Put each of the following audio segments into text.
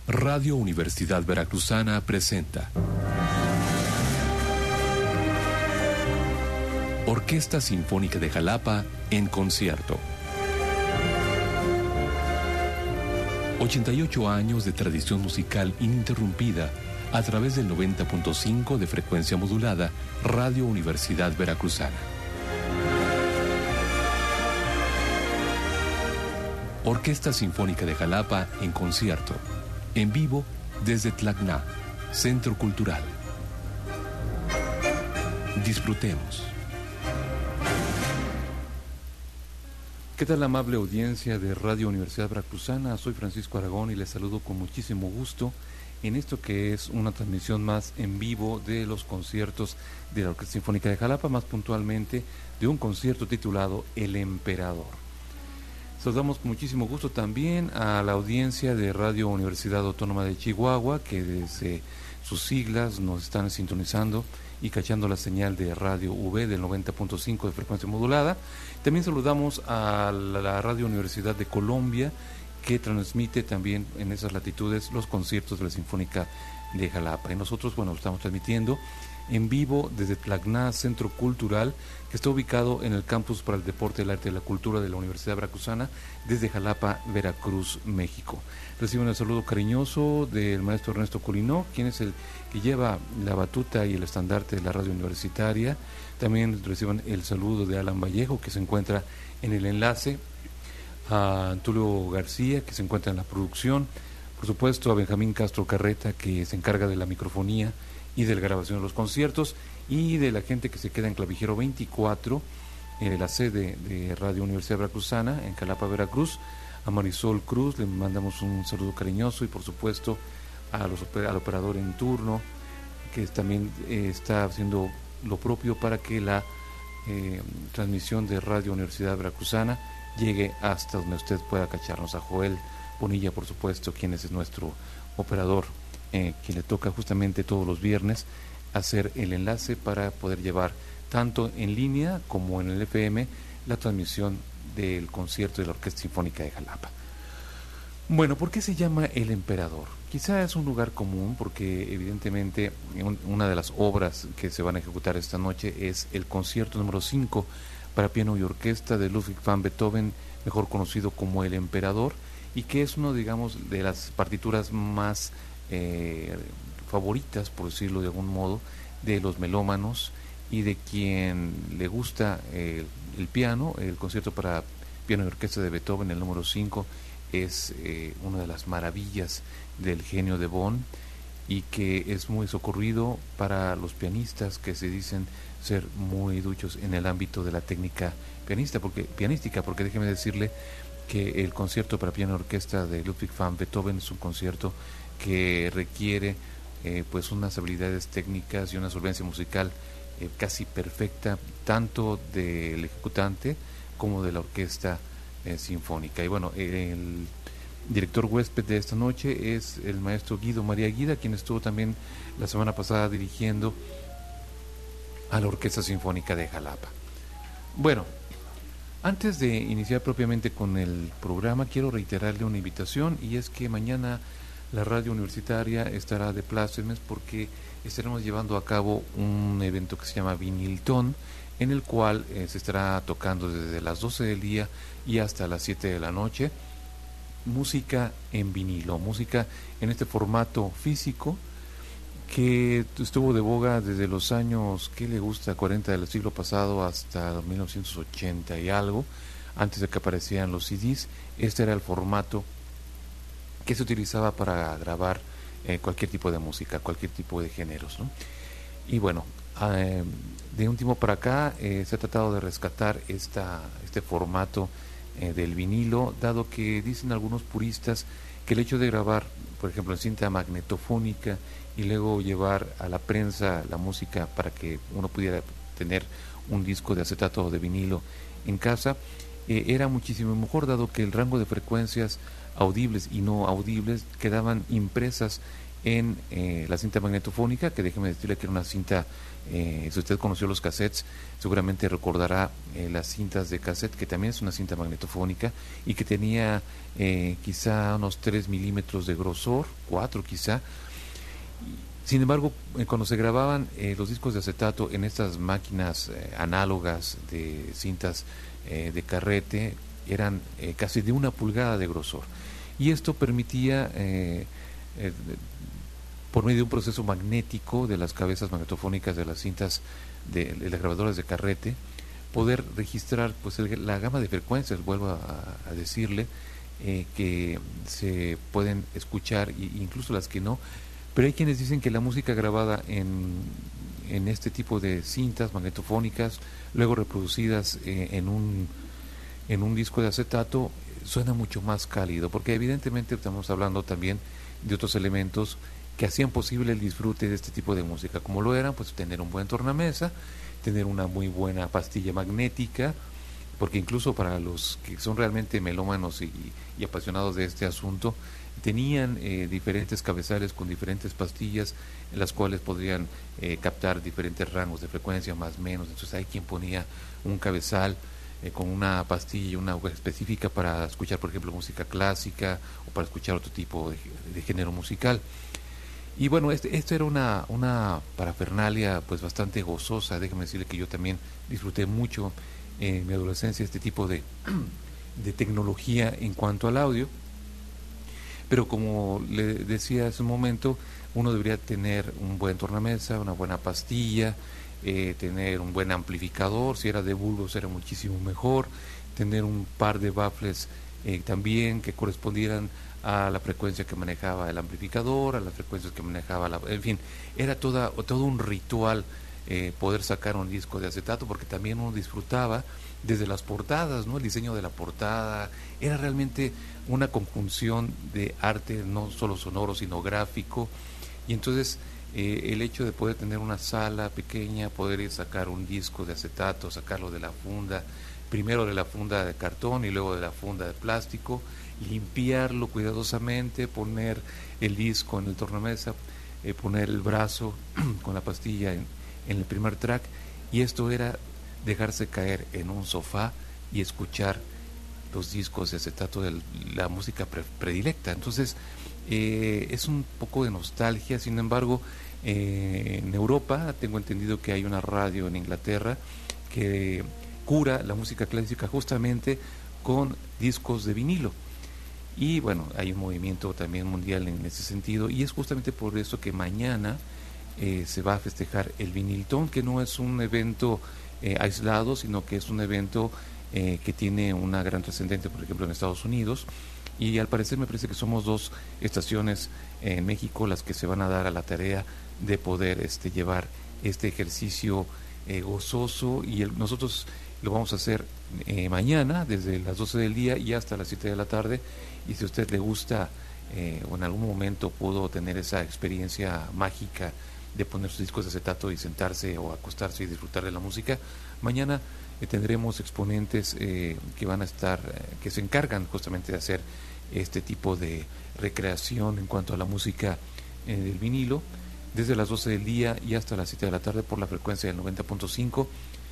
Radio Universidad Veracruzana presenta Orquesta Sinfónica de Jalapa en concierto. 88 años de tradición musical ininterrumpida a través del 90.5 de frecuencia modulada Radio Universidad Veracruzana. Orquesta Sinfónica de Jalapa en concierto, en vivo desde Tlacna, Centro Cultural. Disfrutemos. ¿Qué tal, amable audiencia de Radio Universidad Veracruzana? Soy Francisco Aragón y les saludo con muchísimo gusto en esto que es una transmisión más en vivo de los conciertos de la Orquesta Sinfónica de Jalapa, más puntualmente de un concierto titulado El Emperador. Saludamos con muchísimo gusto también a la audiencia de Radio Universidad Autónoma de Chihuahua, que desde sus siglas nos están sintonizando y cachando la señal de Radio V del 90.5 de frecuencia modulada. También saludamos a la Radio Universidad de Colombia, que transmite también en esas latitudes los conciertos de la Sinfónica de Jalapa. Y nosotros, bueno, lo estamos transmitiendo en vivo desde Tlacna, Centro Cultural, que está ubicado en el Campus para el Deporte, el Arte y la Cultura de la Universidad Veracruzana, desde Jalapa, Veracruz, México. Reciben el saludo cariñoso del maestro Ernesto Colinó, quien es el que lleva la batuta y el estandarte de la radio universitaria. También reciben el saludo de Alan Vallejo, que se encuentra en el enlace, a Antulio García, que se encuentra en la producción, por supuesto a Benjamín Castro Carreta, que se encarga de la microfonía y de la grabación de los conciertos, y de la gente que se queda en Clavijero 24, la sede de Radio Universidad Veracruzana, en Jalapa, Veracruz. A Marisol Cruz le mandamos un saludo cariñoso, y por supuesto al operador en turno, que también está haciendo lo propio para que la transmisión de Radio Universidad Veracruzana llegue hasta donde usted pueda cacharnos. A Joel Bonilla, por supuesto, quien es nuestro operador, quien le toca justamente todos los viernes hacer el enlace para poder llevar tanto en línea como en el FM la transmisión del concierto de la Orquesta Sinfónica de Jalapa. Bueno, ¿por qué se llama El Emperador? Quizá es un lugar común porque evidentemente una de las obras que se van a ejecutar esta noche es el concierto número 5 para piano y orquesta de Ludwig van Beethoven, mejor conocido como El Emperador, y que es uno, digamos, de las partituras más favoritas, por decirlo de algún modo, de los melómanos y de quien le gusta el piano. El concierto para piano y orquesta de Beethoven, el número 5, es una de las maravillas del genio de Bonn, y que es muy socorrido para los pianistas que se dicen ser muy duchos en el ámbito de la técnica pianística, porque déjeme decirle que el concierto para piano y orquesta de Ludwig van Beethoven es un concierto que requiere pues unas habilidades técnicas y una solvencia musical casi perfecta, tanto del ejecutante como de la orquesta sinfónica. Y bueno, el director huésped de esta noche es el maestro Guido María Guida, quien estuvo también la semana pasada dirigiendo a la Orquesta Sinfónica de Jalapa. Bueno, antes de iniciar propiamente con el programa, quiero reiterarle una invitación, y es que mañana la radio universitaria estará de plácemes porque estaremos llevando a cabo un evento que se llama Viniltón, en el cual se estará tocando desde las 12 del día y hasta las 7 de la noche música en vinilo, música en este formato físico que estuvo de boga desde los años, ¿qué le gusta?, 40 del siglo pasado hasta 1980 y algo, antes de que aparecieran los CDs. Este era el formato que se utilizaba para grabar cualquier tipo de música, cualquier tipo de géneros, ¿no? Y bueno, de un tiempo para acá se ha tratado de rescatar este formato del vinilo, dado que dicen algunos puristas que el hecho de grabar, por ejemplo, en cinta magnetofónica y luego llevar a la prensa la música para que uno pudiera tener un disco de acetato o de vinilo en casa, era muchísimo mejor, dado que el rango de frecuencias audibles y no audibles quedaban impresas en la cinta magnetofónica, que déjeme decirle que era una cinta, si usted conoció los cassettes, seguramente recordará las cintas de cassette, que también es una cinta magnetofónica y que tenía quizá unos 3 milímetros de grosor, 4 quizá. Sin embargo, cuando se grababan los discos de acetato en estas máquinas análogas de cintas de carrete, eran casi de 1 pulgada de grosor. Y esto permitía, por medio de un proceso magnético de las cabezas magnetofónicas de las cintas de las grabadoras de carrete, poder registrar pues la gama de frecuencias, vuelvo a decirle, que se pueden escuchar, incluso las que no. Pero hay quienes dicen que la música grabada en este tipo de cintas magnetofónicas, luego reproducidas en un disco de acetato, suena mucho más cálido, porque evidentemente estamos hablando también de otros elementos que hacían posible el disfrute de este tipo de música, como lo eran pues tener un buen tornamesa, tener una muy buena pastilla magnética, porque incluso para los que son realmente melómanos y apasionados de este asunto, tenían diferentes cabezales con diferentes pastillas en las cuales podrían captar diferentes rangos de frecuencia, más o menos. Entonces hay quien ponía un cabezal con una pastilla, una aguja específica para escuchar, por ejemplo, música clásica o para escuchar otro tipo de género musical. Y bueno, esto era una parafernalia pues bastante gozosa. Déjame decirle que yo también disfruté mucho en mi adolescencia este tipo de tecnología en cuanto al audio. Pero como le decía hace un momento, uno debería tener un buen tornamesa, una buena pastilla, tener un buen amplificador. Si era de bulbos era muchísimo mejor, tener un par de baffles también que correspondieran a la frecuencia que manejaba el amplificador, a las frecuencias que manejaba en fin, era todo un ritual poder sacar un disco de acetato, porque también uno disfrutaba desde las portadas, ¿no? El diseño de la portada era realmente una conjunción de arte, no solo sonoro, sino gráfico. Y entonces el hecho de poder tener una sala pequeña, poder ir sacar un disco de acetato, sacarlo de la funda, primero de la funda de cartón y luego de la funda de plástico, limpiarlo cuidadosamente, poner el disco en el tornamesa, poner el brazo con la pastilla en el primer track, y esto era dejarse caer en un sofá y escuchar los discos de acetato de la música predilecta. Entonces es un poco de nostalgia. Sin embargo, en Europa tengo entendido que hay una radio en Inglaterra que cura la música clásica justamente con discos de vinilo. Y bueno, hay un movimiento también mundial en ese sentido, y es justamente por eso que mañana se va a festejar el Viniltón, que no es un evento aislado, sino que es un evento que tiene una gran trascendencia, por ejemplo, en Estados Unidos, y al parecer me parece que somos 2 estaciones en México las que se van a dar a la tarea de poder llevar este ejercicio gozoso, y nosotros lo vamos a hacer mañana desde las 12 del día y hasta las 7 de la tarde, y si a usted le gusta o en algún momento pudo tener esa experiencia mágica de poner sus discos de acetato y sentarse o acostarse y disfrutar de la música, mañana tendremos exponentes que van a estar, que se encargan justamente de hacer este tipo de recreación en cuanto a la música del vinilo, desde las 12 del día y hasta las 7 de la tarde por la frecuencia del 90.5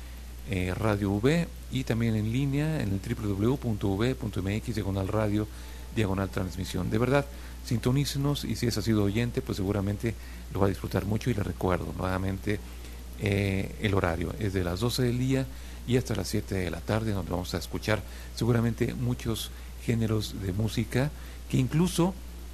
Radio V, y también en línea en el www.v.mx/radio /transmisión. De verdad, sintonícenos, y si es sido oyente, pues seguramente lo va a disfrutar mucho. Y le recuerdo nuevamente el horario es de las 12 del día y hasta las 7 de la tarde, donde vamos a escuchar seguramente muchos géneros de música que incluso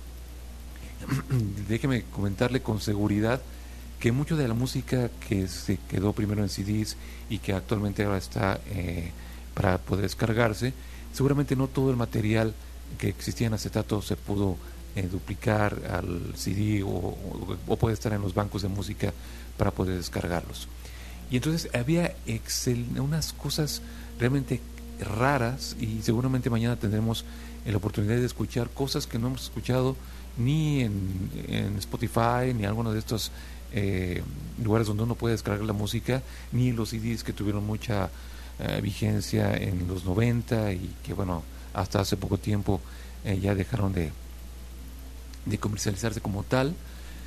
déjeme comentarle con seguridad que mucho de la música que se quedó primero en CDs y que actualmente ahora está para poder descargarse, seguramente no todo el material que existía en acetato se pudo duplicar al CD o puede estar en los bancos de música para poder descargarlos. Y entonces había unas cosas realmente raras, y seguramente mañana tendremos la oportunidad de escuchar cosas que no hemos escuchado ni en Spotify ni en alguno de estos lugares donde uno puede descargar la música, ni los CDs que tuvieron mucha vigencia en los 90 y que bueno, hasta hace poco tiempo ya dejaron de comercializarse como tal.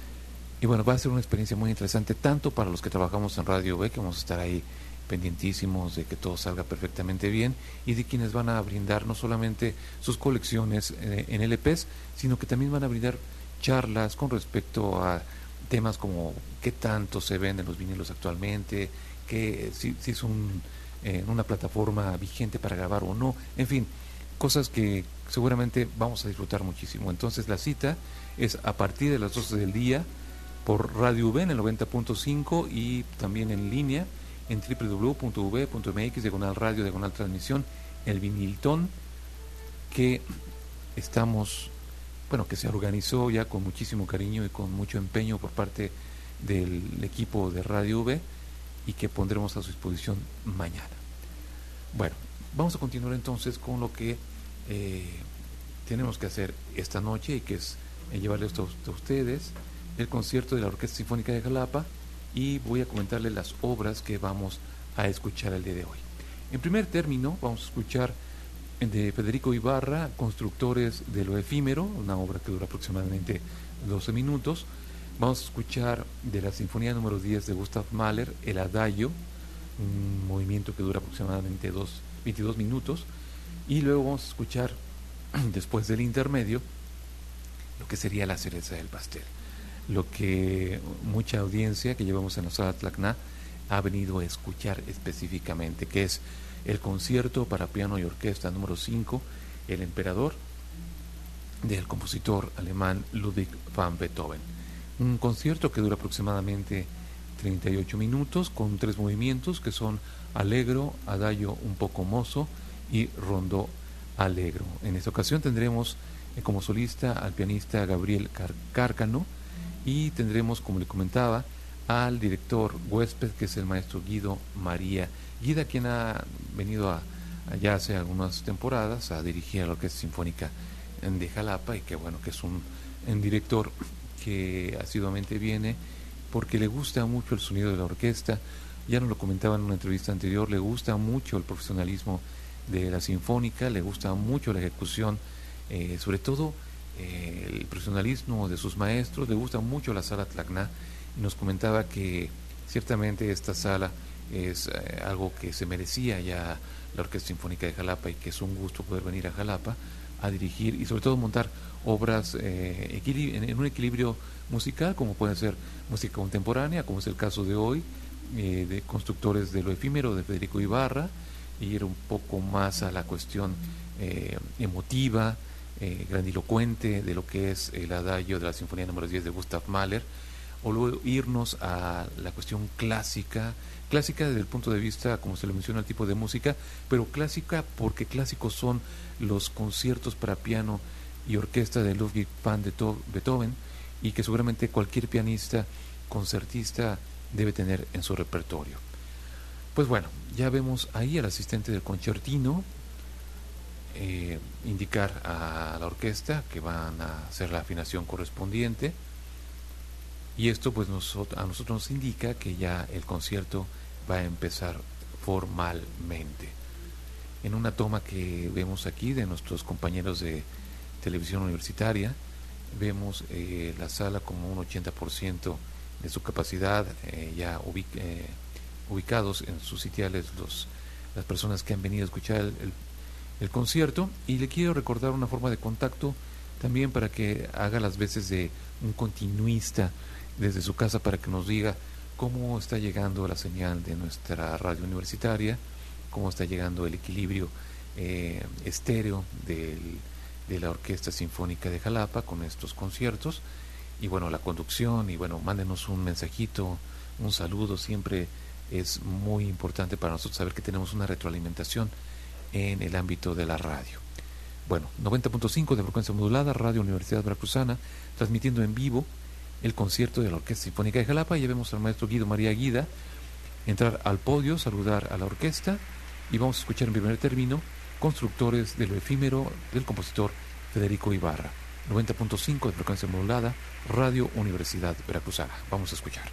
Y bueno, va a ser una experiencia muy interesante, tanto para los que trabajamos en Radio B, que vamos a estar ahí pendientísimos de que todo salga perfectamente bien, y de quienes van a brindar no solamente sus colecciones en LPs, sino que también van a brindar charlas con respecto a temas como qué tanto se venden los vinilos actualmente, si es una plataforma vigente para grabar o no, en fin, cosas que seguramente vamos a disfrutar muchísimo. Entonces la cita es a partir de las 12 del día por Radio V en el 90.5 y también en línea en www.v.mx /radio/transmisión, el Viniltón, que estamos, bueno, que se organizó ya con muchísimo cariño y con mucho empeño por parte del equipo de Radio V y que pondremos a su disposición mañana. Bueno, vamos a continuar entonces con lo que tenemos que hacer esta noche, y que es llevarles a ustedes el concierto de la Orquesta Sinfónica de Jalapa, y voy a comentarles las obras que vamos a escuchar el día de hoy. En primer término, vamos a escuchar de Federico Ibarra, Constructores de lo Efímero, una obra que dura aproximadamente 12 minutos. Vamos a escuchar de la Sinfonía número 10 de Gustav Mahler, el Adagio, un movimiento que dura aproximadamente 22 minutos. Y luego vamos a escuchar, después del intermedio, lo que sería la cereza del pastel, lo que mucha audiencia que llevamos en la sala Tlacna ha venido a escuchar específicamente, que es el concierto para piano y orquesta número 5, El Emperador, del compositor alemán Ludwig van Beethoven. Un concierto que dura aproximadamente 38 minutos con 3 movimientos que son Allegro, Adagio un poco mozo y Rondó Allegro. En esta ocasión tendremos como solista al pianista Gabriel Cárcano, y tendremos, como le comentaba, al director huésped, que es el maestro Guido María Guida, quien ha venido ya hace algunas temporadas a dirigir a la Orquesta Sinfónica de Jalapa, y que bueno, que es un director que asiduamente viene porque le gusta mucho el sonido de la orquesta. Ya nos lo comentaba en una entrevista anterior, le gusta mucho el profesionalismo de la sinfónica, le gusta mucho la ejecución, sobre todo el profesionalismo de sus maestros, le gusta mucho la sala Tlacna, y nos comentaba que ciertamente esta sala es algo que se merecía ya la Orquesta Sinfónica de Jalapa, y que es un gusto poder venir a Jalapa a dirigir y sobre todo montar obras en un equilibrio musical, como puede ser música contemporánea, como es el caso de hoy, de Constructores de lo Efímero de Federico Ibarra, y ir un poco más a la cuestión emotiva, grandilocuente de lo que es el Adagio de la Sinfonía número 10 de Gustav Mahler, o luego irnos a la cuestión clásica desde el punto de vista, como se le menciona, el tipo de música, pero clásica porque clásicos son los conciertos para piano y orquesta de Ludwig van Beethoven, y que seguramente cualquier pianista concertista debe tener en su repertorio. Pues bueno, ya vemos ahí al asistente del concertino indicar a la orquesta que van a hacer la afinación correspondiente, y esto pues a nosotros nos indica que ya el concierto va a empezar formalmente. En una toma que vemos aquí de nuestros compañeros de televisión universitaria, vemos la sala como un 80% de su capacidad, ya ubicados en sus sitiales las personas que han venido a escuchar el concierto. Y le quiero recordar una forma de contacto también para que haga las veces de un continuista desde su casa, para que nos diga cómo está llegando la señal de nuestra radio universitaria, cómo está llegando el equilibrio estéreo de la Orquesta Sinfónica de Jalapa con estos conciertos, y bueno, la conducción, y bueno, mándenos un mensajito, un saludo. Siempre es muy importante para nosotros saber que tenemos una retroalimentación en el ámbito de la radio. Bueno, 90.5 de frecuencia modulada, Radio Universidad Veracruzana, transmitiendo en vivo el concierto de la Orquesta Sinfónica de Jalapa. Ya vemos al maestro Guido María Guida entrar al podio, saludar a la orquesta, y vamos a escuchar en primer término Constructores de lo Efímero del compositor Federico Ibarra. 90.5 de frecuencia modulada, Radio Universidad Veracruzana. Vamos a escuchar.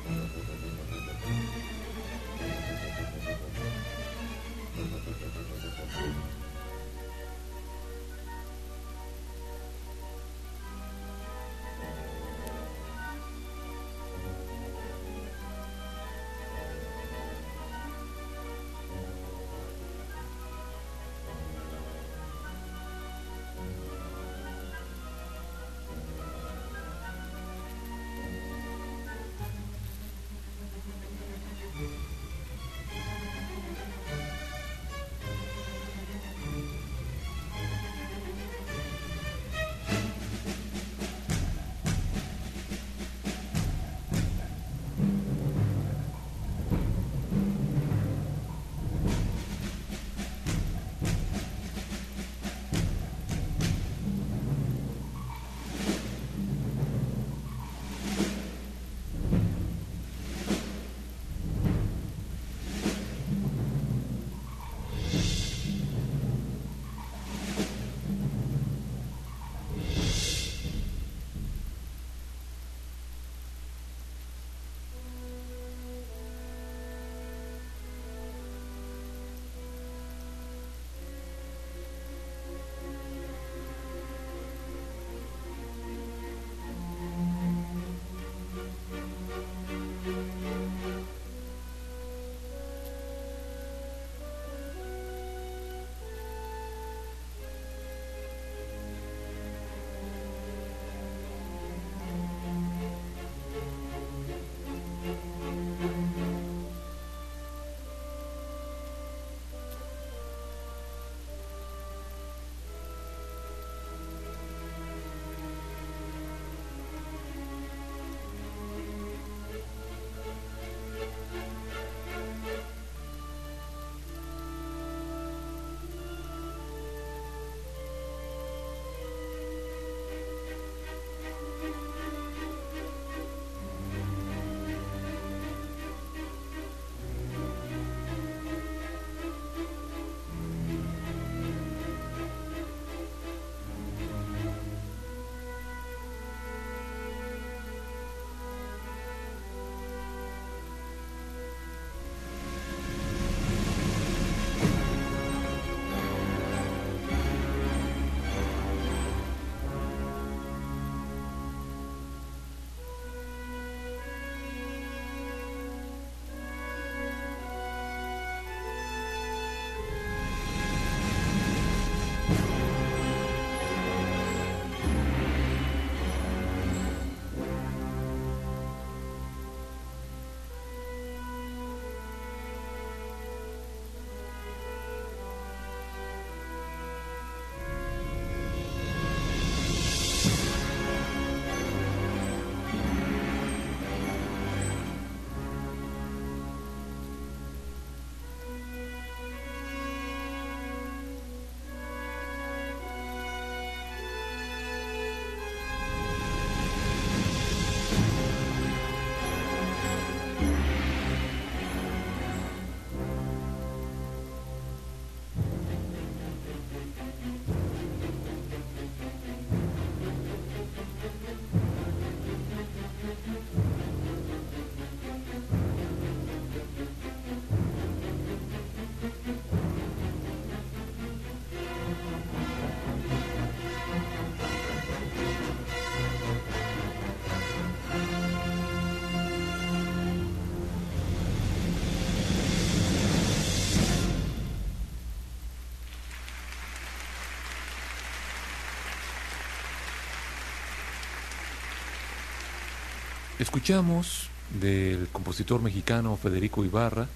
Escuchamos del compositor mexicano Federico Ibarra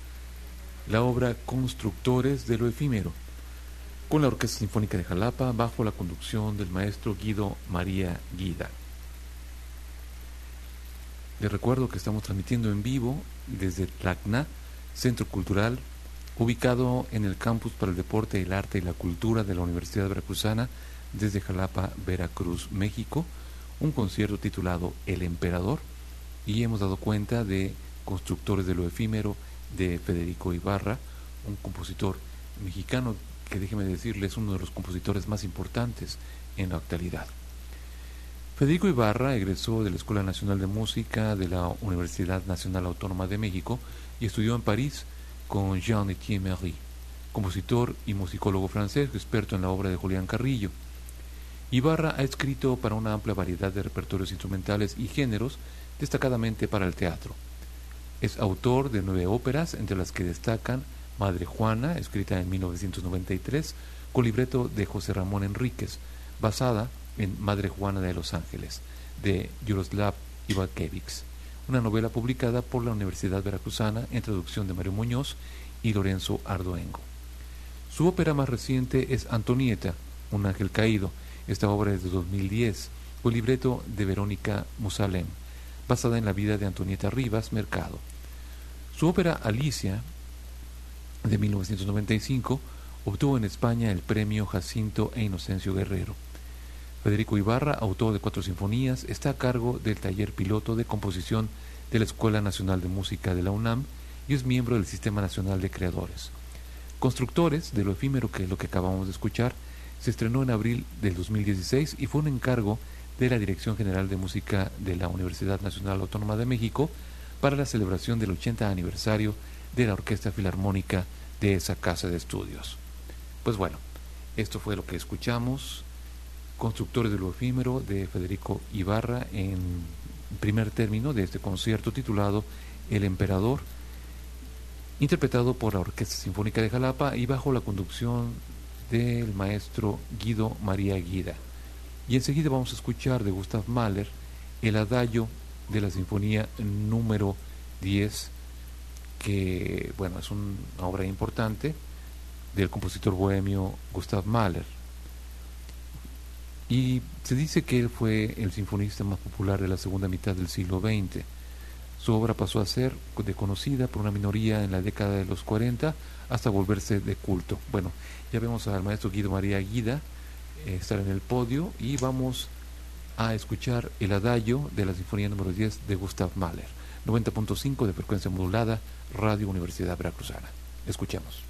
la obra Constructores de lo Efímero, con la Orquesta Sinfónica de Jalapa bajo la conducción del maestro Guido María Guida. Les recuerdo que estamos transmitiendo en vivo desde Tlacna, Centro Cultural, ubicado en el Campus para el Deporte, el Arte y la Cultura de la Universidad Veracruzana, desde Jalapa, Veracruz, México, un concierto titulado El Emperador, y hemos dado cuenta de Constructores de lo Efímero de Federico Ibarra, un compositor mexicano que, déjeme decirles, es uno de los compositores más importantes en la actualidad. Federico Ibarra egresó de la Escuela Nacional de Música de la Universidad Nacional Autónoma de México y estudió en París con Jean-Etienne Méry, compositor y musicólogo francés experto en la obra de Julián Carrillo. Ibarra ha escrito para una amplia variedad de repertorios instrumentales y géneros, destacadamente para el teatro. Es autor de 9 óperas, entre las que destacan Madre Juana, escrita en 1993, con libreto de José Ramón Enríquez, basada en Madre Juana de Los Ángeles, de Yaroslav Ivakiewicz, una novela publicada por la Universidad Veracruzana en traducción de Mario Muñoz y Lorenzo Ardoengo. Su ópera más reciente es Antonieta, un ángel caído. Esta obra es de 2010, con libreto de Verónica Musalem, basada en la vida de Antonieta Rivas Mercado. Su ópera Alicia, de 1995, obtuvo en España el premio Jacinto e Inocencio Guerrero. Federico Ibarra, autor de 4 sinfonías, está a cargo del taller piloto de composición de la Escuela Nacional de Música de la UNAM y es miembro del Sistema Nacional de Creadores. Constructores de lo efímero, que es lo que acabamos de escuchar, se estrenó en abril del 2016 y fue un encargo de la Dirección General de Música de la Universidad Nacional Autónoma de México para la celebración del 80 aniversario de la Orquesta Filarmónica de esa casa de estudios. Pues bueno, esto fue lo que escuchamos, Constructores de lo efímero, de Federico Ibarra, en primer término de este concierto titulado El Emperador, interpretado por la Orquesta Sinfónica de Jalapa y bajo la conducción del maestro Guido María Guida. Y enseguida vamos a escuchar de Gustav Mahler el adagio de la Sinfonía número 10, que bueno, es una obra importante del compositor bohemio Gustav Mahler. Y se dice que él fue el sinfonista más popular de la segunda mitad del siglo XX. Su obra pasó a ser desconocida por una minoría en la década de los 40 hasta volverse de culto. Bueno, ya vemos al maestro Guido María Guida estar en el podio y vamos a escuchar el adagio de la Sinfonía número 10 de Gustav Mahler. 90.5 de frecuencia modulada, Radio Universidad Veracruzana. Escuchemos.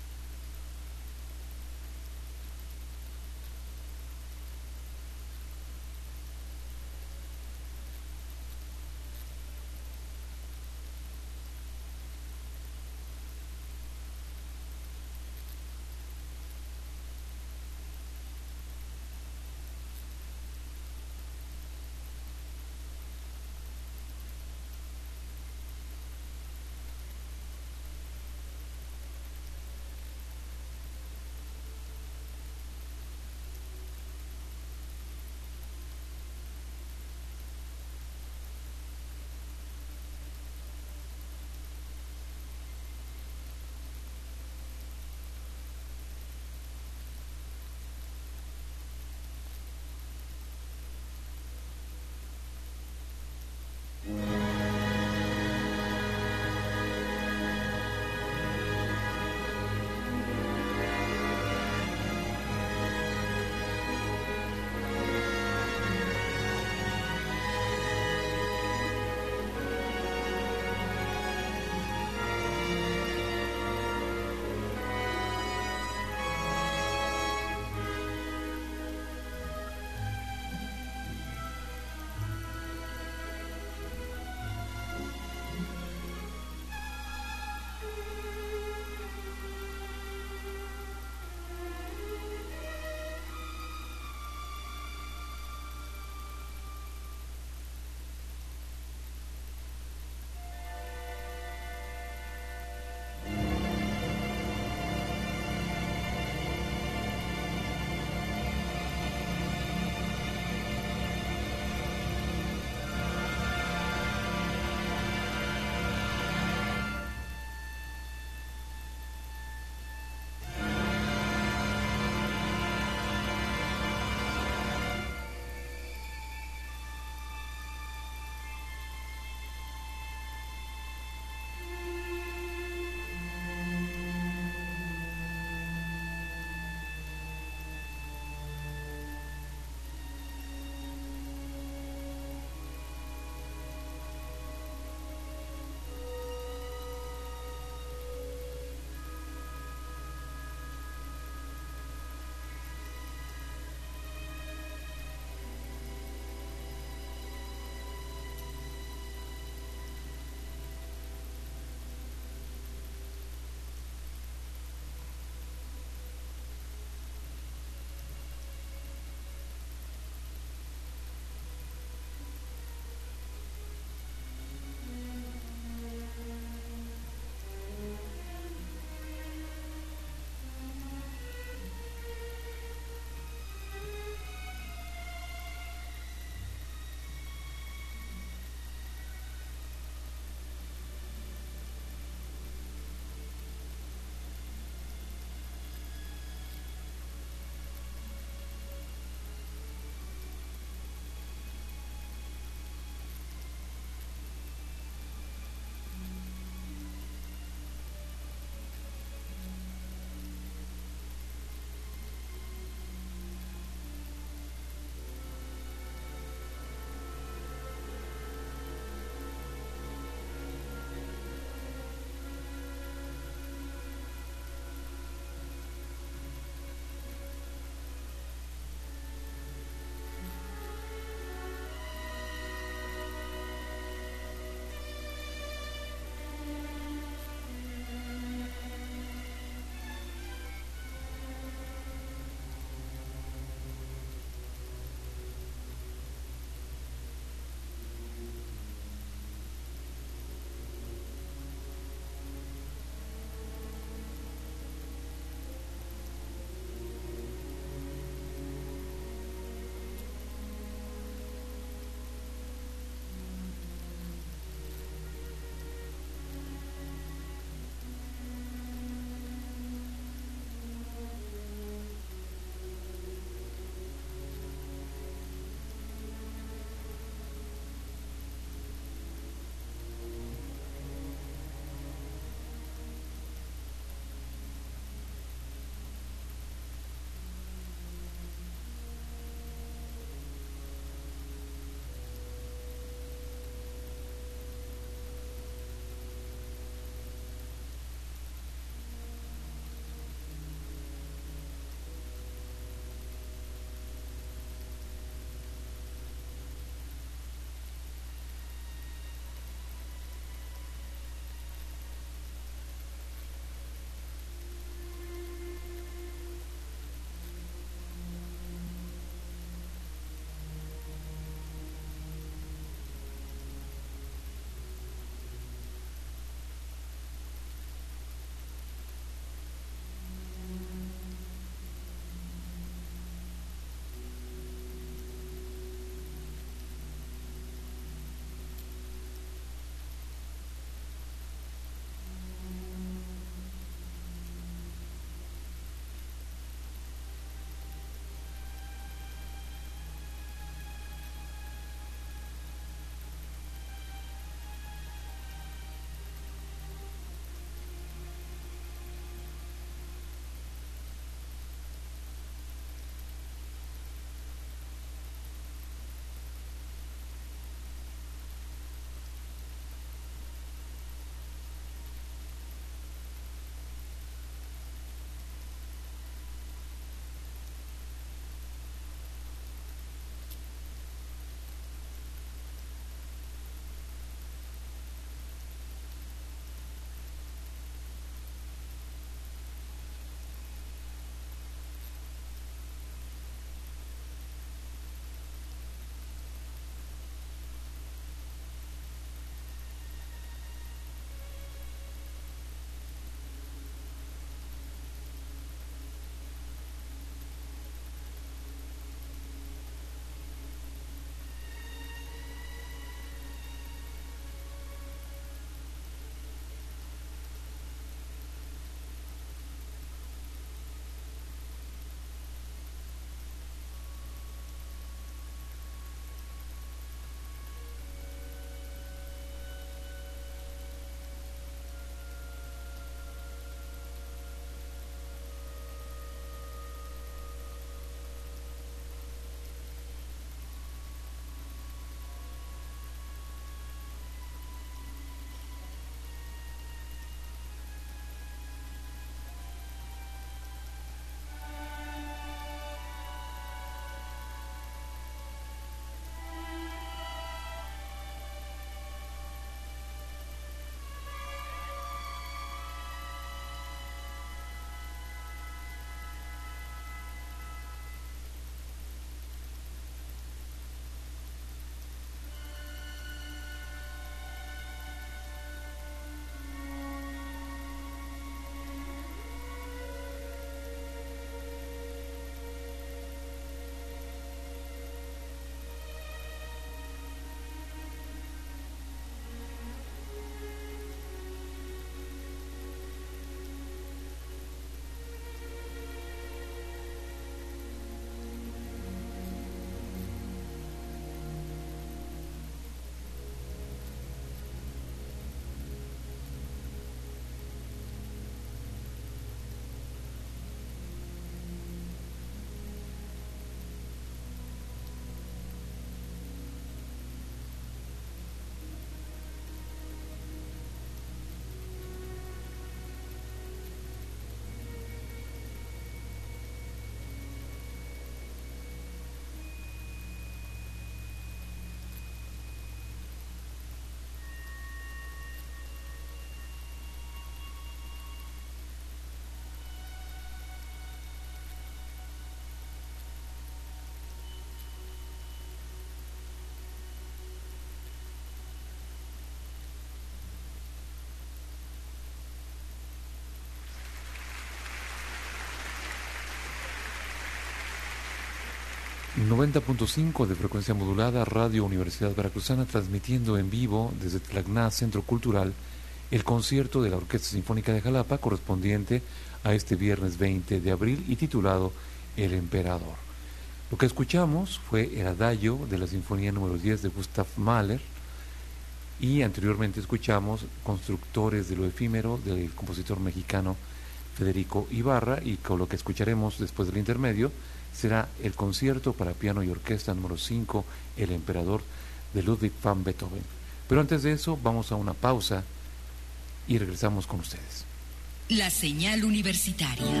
90.5 de frecuencia modulada, Radio Universidad Veracruzana, transmitiendo en vivo desde Tlacná, Centro Cultural, el concierto de la Orquesta Sinfónica de Jalapa, correspondiente a este viernes 20 de abril y titulado El Emperador. Lo que escuchamos fue el adagio de la Sinfonía número 10 de Gustav Mahler, y anteriormente escuchamos Constructores de lo Efímero del compositor mexicano Federico Ibarra, y con lo que escucharemos después del intermedio será el concierto para piano y orquesta número 5, El Emperador, de Ludwig van Beethoven. Pero antes de eso vamos a una pausa y regresamos con ustedes. La señal universitaria.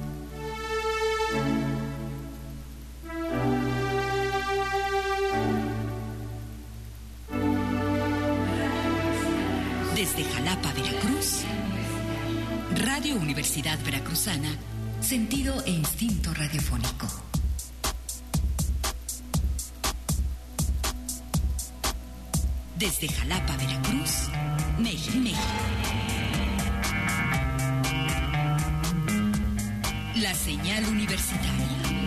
Desde Jalapa, Veracruz, Radio Universidad Veracruzana, sentido e instinto radiofónico. Desde Jalapa, Veracruz, México. La señal universitaria.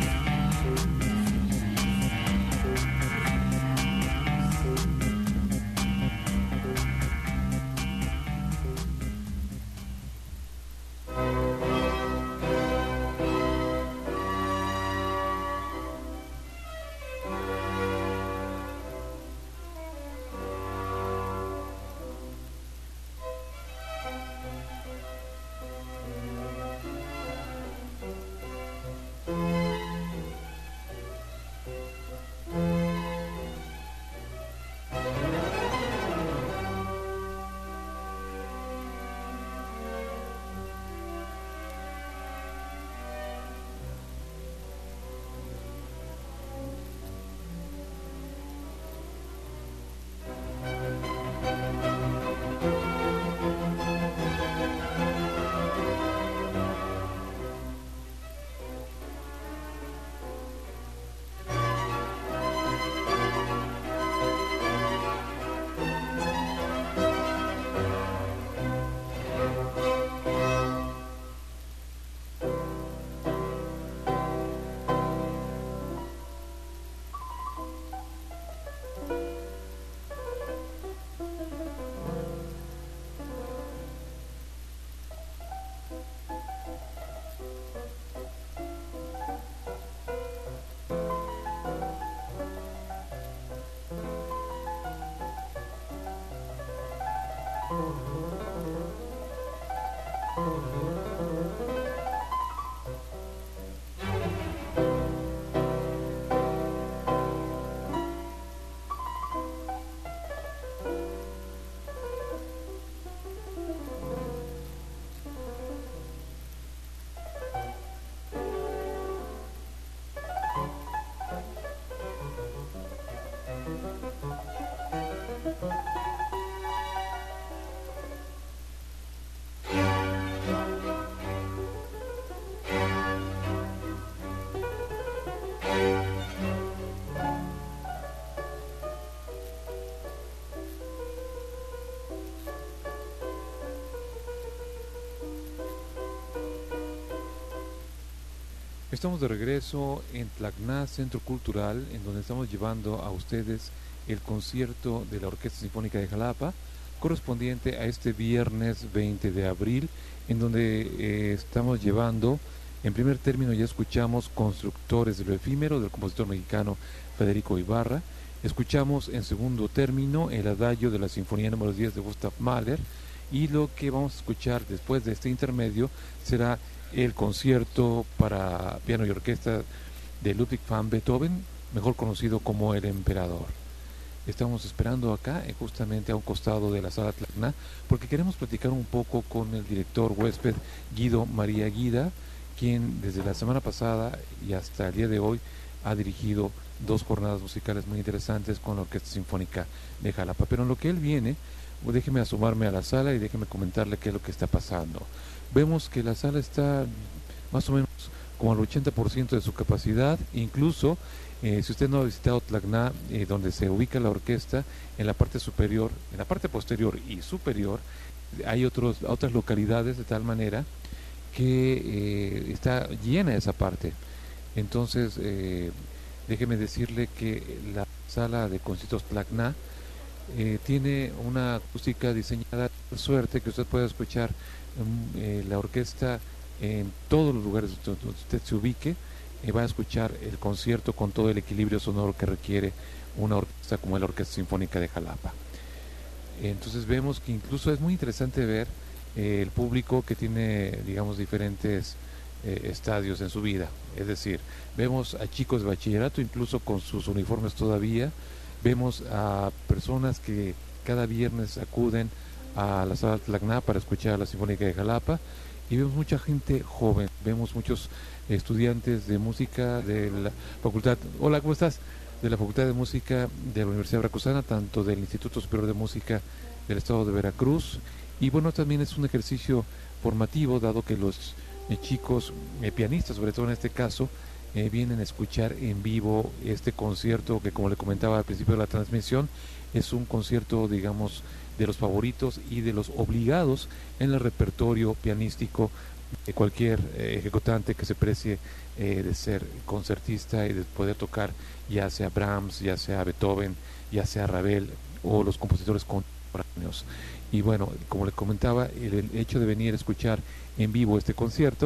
Estamos de regreso en Tlacná, Centro Cultural, en donde estamos llevando a ustedes el concierto de la Orquesta Sinfónica de Jalapa, correspondiente a este viernes 20 de abril, en donde estamos llevando, en primer término ya escuchamos Constructores de lo Efímero, del compositor mexicano Federico Ibarra. Escuchamos en segundo término el adagio de la Sinfonía número 10 de Gustav Mahler, y lo que vamos a escuchar después de este intermedio será el concierto para piano y orquesta de Ludwig van Beethoven, mejor conocido como El Emperador. Estamos esperando acá, justamente a un costado de la sala Tlacná, porque queremos platicar un poco con el director huésped Guido María Guida, quien desde la semana pasada y hasta el día de hoy ha dirigido 2 jornadas musicales muy interesantes con la Orquesta Sinfónica de Jalapa. Pero en lo que él viene, déjeme asomarme a la sala y déjeme comentarle qué es lo que está pasando. Vemos que la sala está más o menos como al 80% de su capacidad. Incluso, si usted no ha visitado Tlacná, donde se ubica la orquesta, en la parte superior, en la parte posterior y superior, hay otras localidades, de tal manera que está llena esa parte. Entonces, déjeme decirle que la sala de conciertos Tlacna tiene una acústica diseñada de suerte que usted pueda escuchar la orquesta en todos los lugares donde usted se ubique. Va a escuchar el concierto con todo el equilibrio sonoro que requiere una orquesta como la Orquesta Sinfónica de Jalapa. Entonces vemos que incluso es muy interesante ver el público que tiene, digamos, diferentes estadios en su vida. Es decir, vemos a chicos de bachillerato incluso con sus uniformes todavía, vemos a personas que cada viernes acuden a la sala Tlacna para escuchar la Sinfónica de Jalapa, y vemos mucha gente joven, vemos muchos estudiantes de música de la facultad. Hola, ¿cómo estás? De la Facultad de Música de la Universidad Veracruzana, tanto del Instituto Superior de Música del Estado de Veracruz. Y bueno, también es un ejercicio formativo, dado que los chicos pianistas, sobre todo en este caso, vienen a escuchar en vivo este concierto que, como le comentaba al principio de la transmisión, es un concierto, digamos, de los favoritos y de los obligados en el repertorio pianístico de cualquier ejecutante que se precie de ser concertista y de poder tocar ya sea Brahms, ya sea Beethoven, ya sea Ravel o los compositores contemporáneos. Y bueno, como le comentaba, el hecho de venir a escuchar en vivo este concierto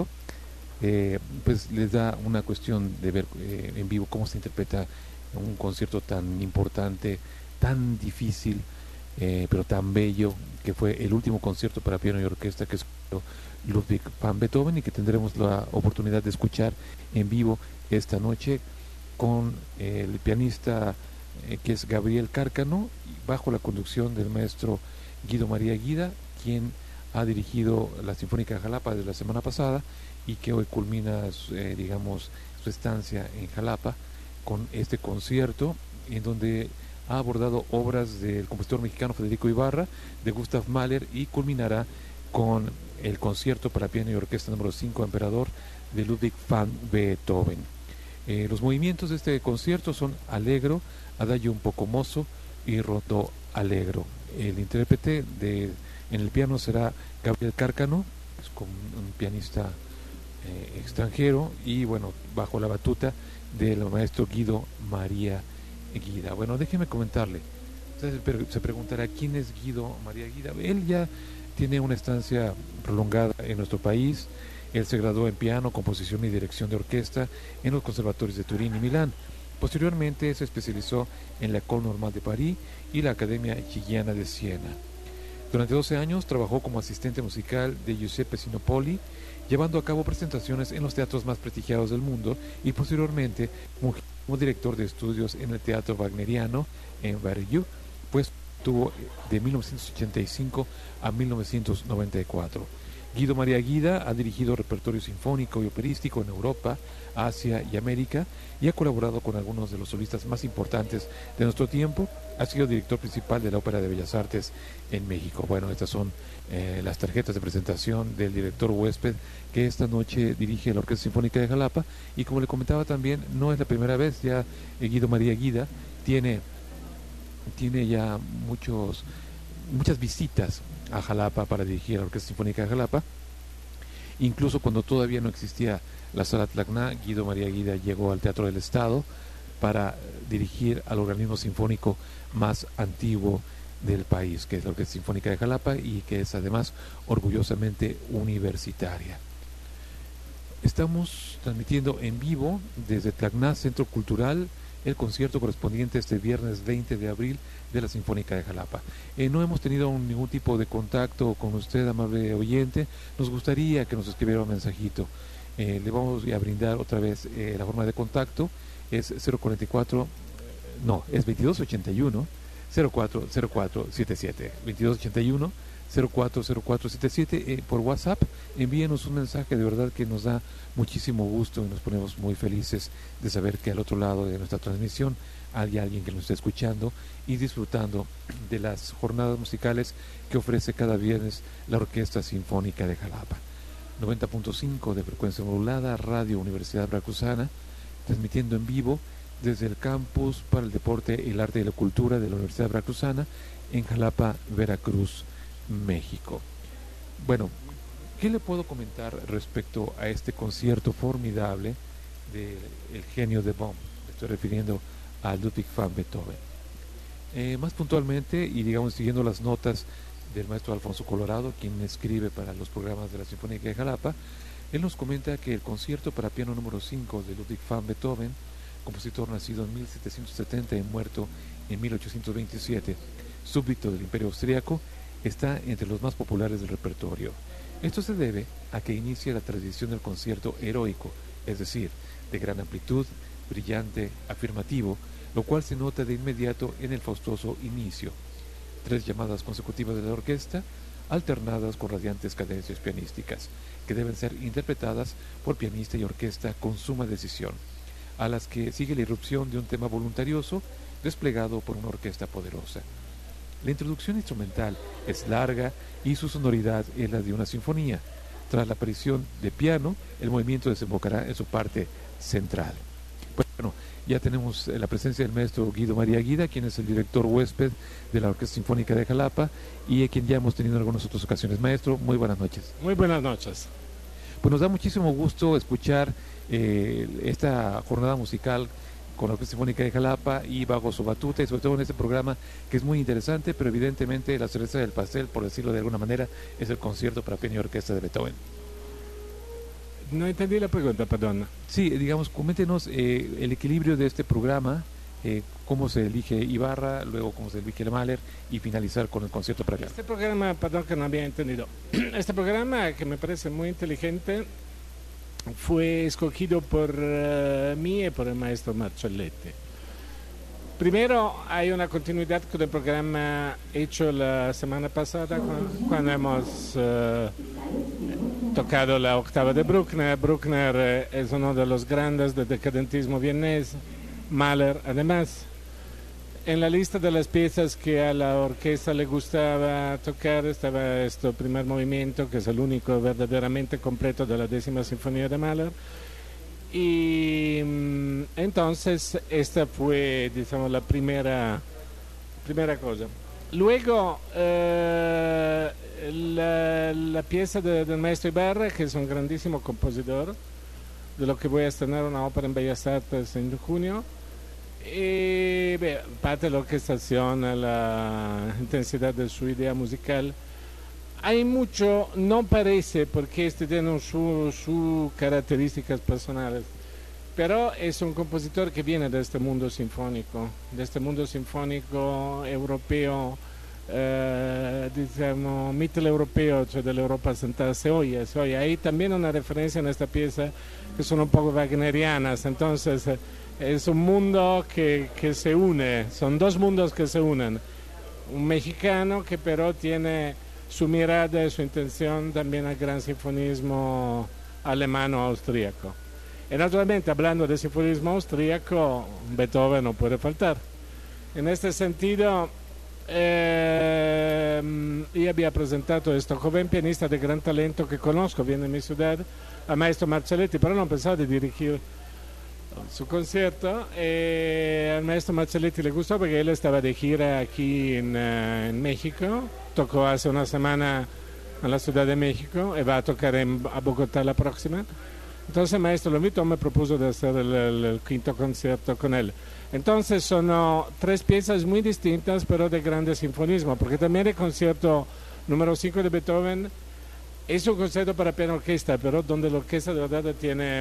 pues les da una cuestión de ver en vivo cómo se interpreta un concierto tan importante, tan difícil, pero tan bello, que fue el último concierto para piano y orquesta que escuchó Ludwig van Beethoven, y que tendremos la oportunidad de escuchar en vivo esta noche con el pianista que es Gabriel Cárcano, bajo la conducción del maestro Guido María Guida, quien ha dirigido la Sinfónica de Jalapa desde la semana pasada y que hoy culmina digamos, su estancia en Jalapa con este concierto en donde ha abordado obras del compositor mexicano Federico Ibarra, de Gustav Mahler, y culminará con el concierto para piano y orquesta número 5, Emperador, de Ludwig van Beethoven. Los movimientos de este concierto son Allegro, Adagio un poco mozo y Rondó Allegro. El intérprete en el piano será Gabriel Cárcano, es un pianista extranjero, y bueno, bajo la batuta del maestro Guido María Guida. Bueno, déjeme comentarle, usted se preguntará quién es Guido María Guida. Él ya tiene una estancia prolongada en nuestro país. Él se graduó en piano, composición y dirección de orquesta en los conservatorios de Turín y Milán. Posteriormente se especializó en la École Normale de París y la Academia Chigiana de Siena. Durante 12 años trabajó como asistente musical de Giuseppe Sinopoli, llevando a cabo presentaciones en los teatros más prestigiados del mundo, y posteriormente como director de estudios en el Teatro Wagneriano en Varese, pues tuvo de 1985 a 1994. Guido María Guida ha dirigido repertorio sinfónico y operístico en Europa, Asia y América, y ha colaborado con algunos de los solistas más importantes de nuestro tiempo. Ha sido director principal de la Ópera de Bellas Artes en México. Bueno, estas son las tarjetas de presentación del director huésped que esta noche dirige la Orquesta Sinfónica de Jalapa, y como le comentaba también, no es la primera vez. Ya Guido María Guida tiene ya muchas visitas a Jalapa para dirigir la Orquesta Sinfónica de Jalapa. Incluso cuando todavía no existía la Sala Tlacna, Guido María Guida llegó al Teatro del Estado para dirigir al organismo sinfónico más antiguo del país, que es la Orquesta Sinfónica de Jalapa, y que es además orgullosamente universitaria. Estamos transmitiendo en vivo desde Tlacna Centro Cultural el concierto correspondiente este viernes 20 de abril de la Sinfónica de Jalapa. No hemos tenido ningún tipo de contacto con usted, amable oyente. Nos gustaría que nos escribiera un mensajito. Le vamos a brindar otra vez la forma de contacto. Es 044, no, es 2281 040477, 2281 040477. Por WhatsApp envíenos un mensaje, de verdad que nos da muchísimo gusto y nos ponemos muy felices de saber que al otro lado de nuestra transmisión hay alguien que nos está escuchando y disfrutando de las jornadas musicales que ofrece cada viernes la Orquesta Sinfónica de Jalapa. 90.5 de frecuencia modulada, Radio Universidad Veracruzana, transmitiendo en vivo desde el campus para el deporte, el arte y la cultura de la Universidad Veracruzana en Jalapa, Veracruz, México. Bueno, ¿qué le puedo comentar respecto a este concierto formidable del genio de Böhm, estoy refiriendo a Ludwig van Beethoven. Más puntualmente, y digamos siguiendo las notas del maestro Alfonso Colorado, quien escribe para los programas de la Sinfónica de Jalapa, él nos comenta que el concierto para piano número 5 de Ludwig van Beethoven, compositor nacido en 1770 y muerto en 1827, súbdito del Imperio Austriaco, está entre los más populares del repertorio. Esto se debe a que inicia la tradición del concierto heroico, es decir, de gran amplitud, brillante, afirmativo, lo cual se nota de inmediato en el faustoso inicio. 3 llamadas consecutivas de la orquesta, alternadas con radiantes cadencias pianísticas, que deben ser interpretadas por pianista y orquesta con suma decisión, a las que sigue la irrupción de un tema voluntarioso desplegado por una orquesta poderosa. La introducción instrumental es larga y su sonoridad es la de una sinfonía. Tras la aparición de piano, el movimiento desembocará en su parte central. Bueno, ya tenemos la presencia del maestro Guido María Guida, quien es el director huésped de la Orquesta Sinfónica de Jalapa y a quien ya hemos tenido en algunas otras ocasiones. Maestro, muy buenas noches. Muy buenas noches. Pues nos da muchísimo gusto escuchar esta jornada musical con la Orquesta Sinfónica de Jalapa y bajo su batuta, y sobre todo en este programa que es muy interesante, pero evidentemente la cereza del pastel, por decirlo de alguna manera, es el concierto para piano y orquesta de Beethoven. No entendí la pregunta, perdón. Sí, digamos, coméntenos el equilibrio de este programa, cómo se elige Ibarra, luego cómo se elige el Mahler y finalizar con el concierto para piano. Este programa, perdón que no había entendido, este programa que me parece muy inteligente fue escogido por mí y por el maestro Marcelletti. Primero, hay una continuidad con el programa hecho la semana pasada cuando hemos tocado la octava de Bruckner. Bruckner es uno de los grandes del decadentismo vienés, Mahler además. En la lista de las piezas que a la orquesta le gustaba tocar estaba este primer movimiento, que es el único verdaderamente completo de la 10ª Sinfonía de Mahler. Y entonces esta fue, digamos, la primera cosa. Luego la pieza del maestro Ibarra, que es un grandísimo compositor, de lo que voy a estrenar una ópera en Bellas Artes en junio. Y parte de la orquestación, la intensidad de su idea musical. Hay mucho, no parece, porque tiene sus características personales, pero es un compositor que viene de este mundo sinfónico europeo, digamos, mitteleuropeo, cioè dell'Europa central. Se oye. Hay también una referencia en esta pieza que son un poco wagnerianas, entonces es un mundo que se une, son 2 mundos que se unen, un mexicano que pero tiene su mirada y su intención también al gran sinfonismo alemano-austríaco. Y naturalmente, hablando de sinfonismo austríaco, Beethoven no puede faltar. En este sentido, yo había presentado a este joven pianista de gran talento que conozco, viene de mi ciudad, al maestro Marcelletti, pero no pensaba de dirigir su concierto. Al maestro Marcelletti le gustó porque él estaba de gira aquí en México, tocó hace una semana en la Ciudad de México y va a tocar a Bogotá la próxima. Entonces el maestro lo invitó, me propuso de hacer el quinto concierto con él. Entonces son 3 piezas muy distintas, pero de grande sinfonismo, porque también el concierto número 5 de Beethoven es un concierto para piano orquesta, pero donde la orquesta de verdad tiene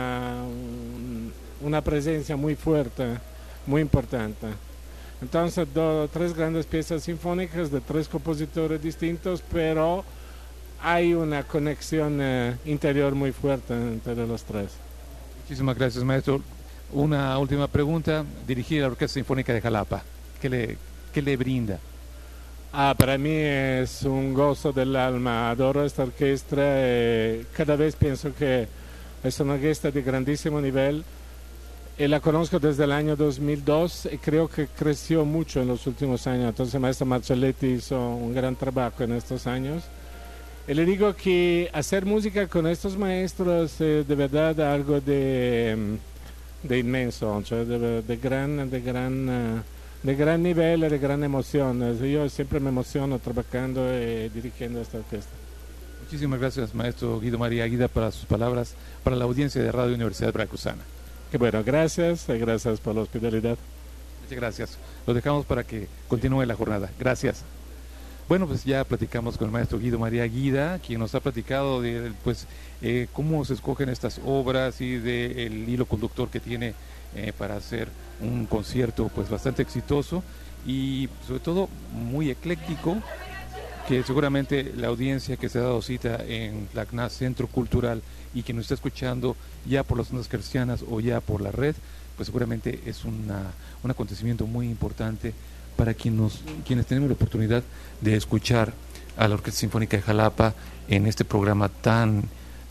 una presencia muy fuerte, muy importante. Entonces 3 grandes piezas sinfónicas de 3 compositores distintos, pero hay una conexión interior muy fuerte entre los 3. Muchísimas gracias, maestro. Una última pregunta, dirigir a la Orquesta Sinfónica de Jalapa, ¿qué le brinda? Para mí es un gozo del alma, adoro esta orquesta, cada vez pienso que es una orquesta de grandísimo nivel, y la conozco desde el año 2002 y creo que creció mucho en los últimos años. Entonces el maestro Marcelletti hizo un gran trabajo en estos años. Y le digo que hacer música con estos maestros es de verdad algo de inmenso, cioè de gran nivel y de gran emoción. Yo siempre me emociono trabajando y dirigiendo esta orquesta. Muchísimas gracias, maestro Guido María Guida, para sus palabras para la audiencia de Radio Universidad Veracruzana. que bueno, gracias por la hospitalidad. Muchas gracias. Lo dejamos para que continúe la jornada. Gracias. Bueno, pues ya platicamos con el maestro Guido María Guida, quien nos ha platicado de cómo se escogen estas obras y del hilo conductor que tiene para hacer un concierto pues bastante exitoso y sobre todo muy ecléctico, que seguramente la audiencia que se ha dado cita en la CNA Centro Cultural y que nos está escuchando ya por las ondas cristianas o ya por la red, pues seguramente es un acontecimiento muy importante para quienes tenemos la oportunidad de escuchar a la Orquesta Sinfónica de Jalapa en este programa tan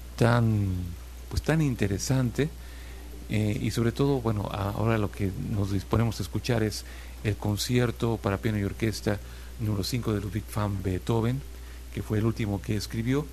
interesante, y sobre todo, bueno, ahora lo que nos disponemos a escuchar es el concierto para piano y orquesta número 5 de Ludwig van Beethoven, que fue el último que escribió,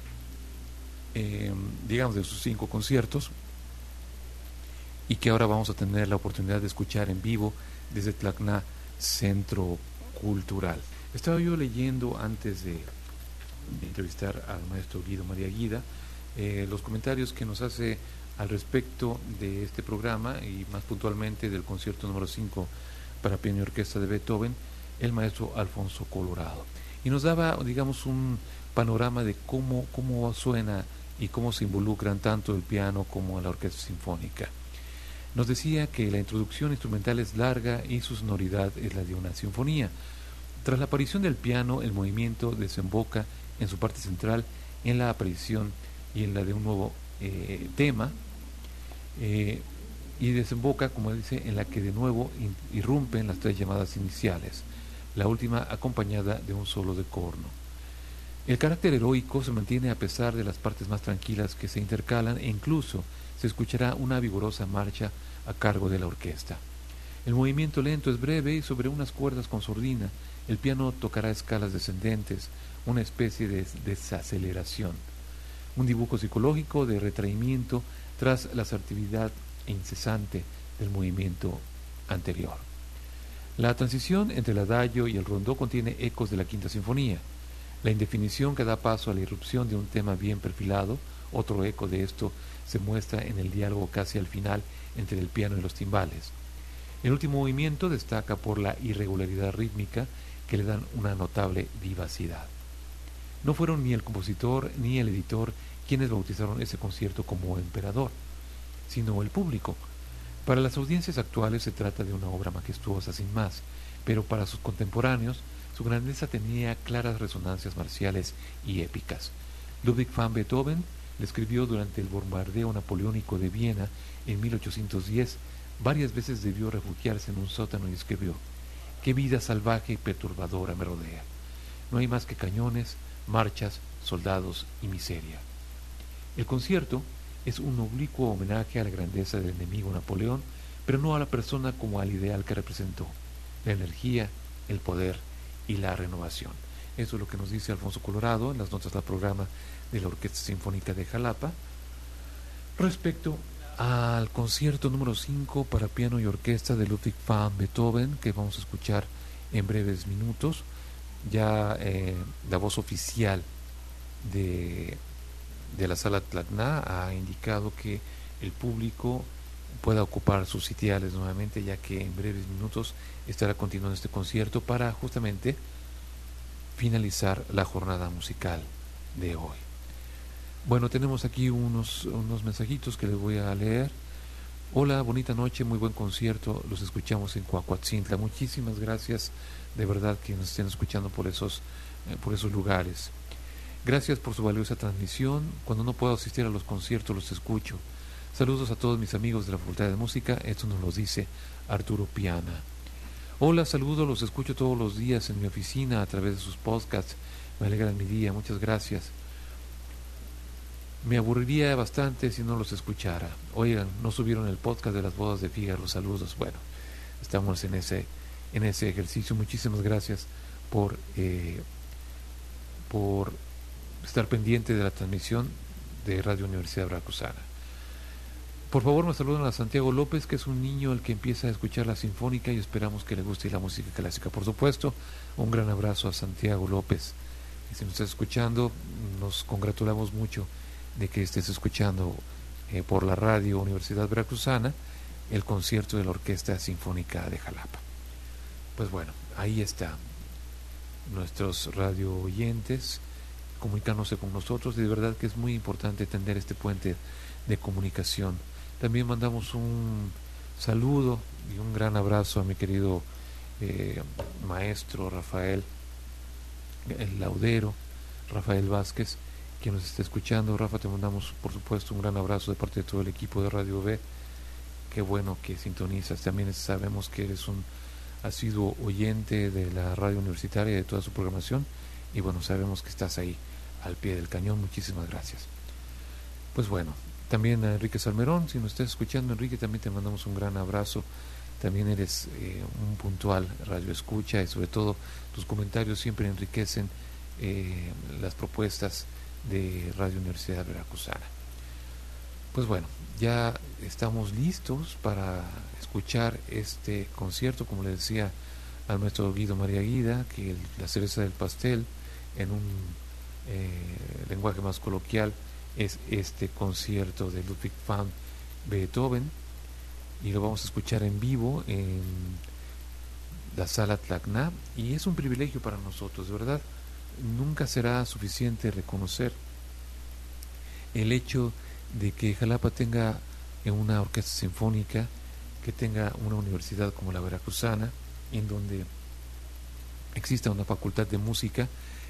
digamos, de sus 5 conciertos, y que ahora vamos a tener la oportunidad de escuchar en vivo desde Tlacna Centro Cultural. Estaba yo leyendo antes de entrevistar al maestro Guido María Guida los comentarios que nos hace al respecto de este programa y más puntualmente del concierto número 5 para piano y orquesta de Beethoven, el maestro Alfonso Colorado, y nos daba, digamos, un panorama de cómo suena y cómo se involucran tanto el piano como la orquesta sinfónica. Nos decía que la introducción instrumental es larga y su sonoridad es la de una sinfonía. Tras la aparición del piano, el movimiento desemboca en su parte central en la aparición y en la de un nuevo tema, y desemboca, como dice, en la que de nuevo irrumpen las 3 llamadas iniciales, la última acompañada de un solo de corno. El carácter heroico se mantiene a pesar de las partes más tranquilas que se intercalan, e incluso se escuchará una vigorosa marcha a cargo de la orquesta. El movimiento lento es breve y sobre unas cuerdas con sordina el piano tocará escalas descendentes, una especie de desaceleración, un dibujo psicológico de retraimiento tras la asertividad incesante del movimiento anterior. La transición entre el adagio y el rondó contiene ecos de la Quinta Sinfonía. La indefinición que da paso a la irrupción de un tema bien perfilado, otro eco de esto se muestra en el diálogo casi al final entre el piano y los timbales. El último movimiento destaca por la irregularidad rítmica que le dan una notable vivacidad. No fueron ni el compositor ni el editor quienes bautizaron ese concierto como Emperador, sino el público. Para las audiencias actuales se trata de una obra majestuosa sin más, pero para sus contemporáneos su grandeza tenía claras resonancias marciales y épicas. Ludwig van Beethoven le escribió durante el bombardeo napoleónico de Viena en 1810. Varias veces debió refugiarse en un sótano y escribió: «Qué vida salvaje y perturbadora me rodea. No hay más que cañones, marchas, soldados y miseria». El concierto es un oblicuo homenaje a la grandeza del enemigo Napoleón, pero no a la persona como al ideal que representó, la energía, el poder y la renovación. Eso es lo que nos dice Alfonso Colorado en las notas del programa de la Orquesta Sinfónica de Jalapa respecto al concierto número 5 para piano y orquesta de Ludwig van Beethoven, que vamos a escuchar en breves minutos. Ya la voz oficial de la Sala Tlacna ha indicado que el público pueda ocupar sus sitiales nuevamente, ya que en breves minutos estará continuando este concierto para justamente finalizar la jornada musical de hoy. Bueno, tenemos aquí unos mensajitos que les voy a leer. Hola, bonita noche, muy buen concierto, los escuchamos en Coahuatzintla. Muchísimas gracias, de verdad, que nos estén escuchando por esos lugares. Gracias por su valiosa transmisión. Cuando no puedo asistir a los conciertos, los escucho. Saludos a todos mis amigos de la Facultad de Música. Esto nos lo dice Arturo Piana. Hola, saludos, los escucho todos los días en mi oficina a través de sus podcasts. Me alegran mi día, muchas gracias. Me aburriría bastante si no los escuchara. Oigan, no subieron el podcast de las bodas de Fígaro. Saludos. Bueno, estamos en ese ejercicio. Muchísimas gracias por estar pendiente de la transmisión de Radio Universidad Veracruzana. Por favor, nos saludan a Santiago López, que es un niño el que empieza a escuchar la sinfónica y esperamos que le guste la música clásica. Por supuesto, un gran abrazo a Santiago López. Y si nos estás escuchando, nos congratulamos mucho de que estés escuchando por la Radio Universidad Veracruzana el concierto de la Orquesta Sinfónica de Jalapa. Pues bueno, ahí está, nuestros radio oyentes comunicándose con nosotros, y de verdad que es muy importante tener este puente de comunicación. También mandamos un saludo y un gran abrazo a mi querido maestro Rafael, el laudero Rafael Vázquez, quien nos está escuchando. Rafa, te mandamos por supuesto un gran abrazo de parte de todo el equipo de Radio B. Qué bueno que sintonizas. También sabemos que eres un asiduo oyente de la radio universitaria y de toda su programación, y bueno, sabemos que estás ahí al pie del cañón. Muchísimas gracias. Pues bueno, también a Enrique Salmerón, si nos estás escuchando, Enrique, también te mandamos un gran abrazo. También eres un puntual radio escucha, y sobre todo tus comentarios siempre enriquecen las propuestas de Radio Universidad Veracruzana. Pues bueno, ya estamos listos para escuchar este concierto, como le decía al maestro Guido María Guida, que la cereza del pastel, en un lenguaje más coloquial, es este concierto de Ludwig van Beethoven, y lo vamos a escuchar en vivo en la Sala Tlacna, y es un privilegio para nosotros, de verdad. Nunca será suficiente reconocer el hecho de que Jalapa tenga una orquesta sinfónica, que tenga una universidad como la Veracruzana, en donde exista una facultad de música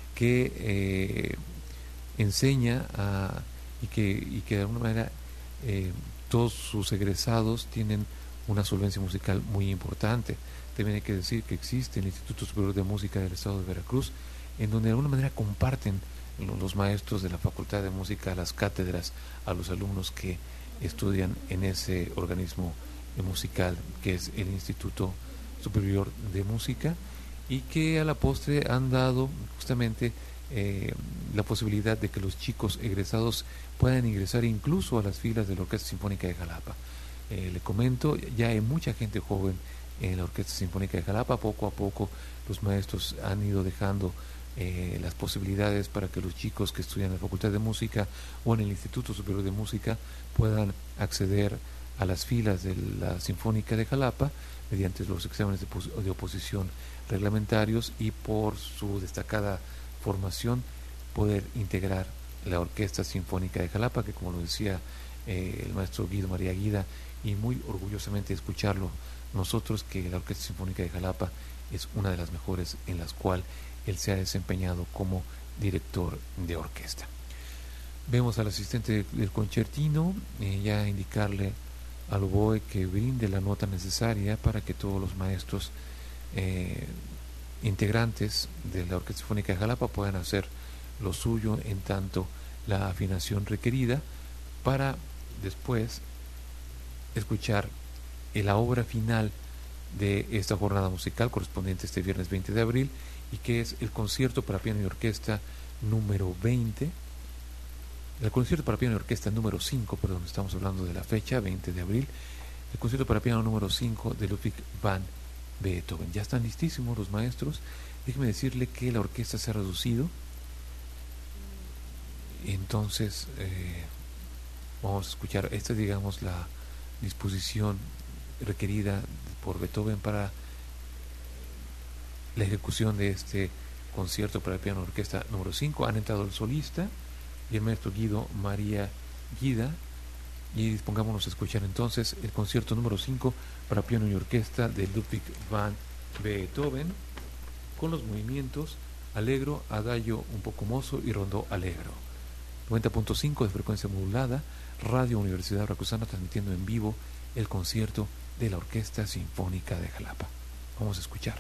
que enseña y que de alguna manera todos sus egresados tienen una solvencia musical muy importante. También hay que decir que existe el Instituto Superior de Música del Estado de Veracruz, en donde de alguna manera comparten los maestros de la Facultad de Música las cátedras a los alumnos que estudian en ese organismo musical que es el Instituto Superior de Música, y que a la postre han dado justamente la posibilidad de que los chicos egresados puedan ingresar incluso a las filas de la Orquesta Sinfónica de Jalapa. Le comento, ya hay mucha gente joven en la Orquesta Sinfónica de Jalapa. Poco a poco los maestros han ido dejando las posibilidades para que los chicos que estudian en la Facultad de Música o en el Instituto Superior de Música puedan acceder a las filas de la Sinfónica de Jalapa mediante los exámenes de oposición reglamentarios, y por su destacada formación poder integrar la Orquesta Sinfónica de Jalapa, que, como lo decía el maestro Guido María Guida, y muy orgullosamente escucharlo nosotros, que la Orquesta Sinfónica de Jalapa es una de las mejores en las cuales él se ha desempeñado como director de orquesta. Vemos al asistente del concertino ya indicarle al oboe que brinde la nota necesaria para que todos los maestros integrantes de la Orquesta Sinfónica de Jalapa puedan hacer lo suyo en tanto la afinación requerida, para después escuchar la obra final de esta jornada musical correspondiente este viernes 20 de abril, y que es el concierto para piano y orquesta número 20, el concierto para piano y orquesta número 5, perdón, estamos hablando de la fecha 20 de abril, el concierto para piano número 5 de Ludwig van Beethoven. Ya están listísimos los maestros. Déjeme decirle que la orquesta se ha reducido, entonces vamos a escuchar esta, digamos, la disposición requerida por Beethoven para la ejecución de este concierto para el piano orquesta número 5. Han entrado el solista y el maestro Guido María Guida, y dispongámonos a escuchar entonces el concierto número 5 para piano y orquesta de Ludwig van Beethoven, con los movimientos allegro, adagio un poco mozo y rondó allegro. 90.5 de frecuencia modulada, Radio Universidad Veracruzana, transmitiendo en vivo el concierto de la Orquesta Sinfónica de Jalapa. Vamos a escuchar.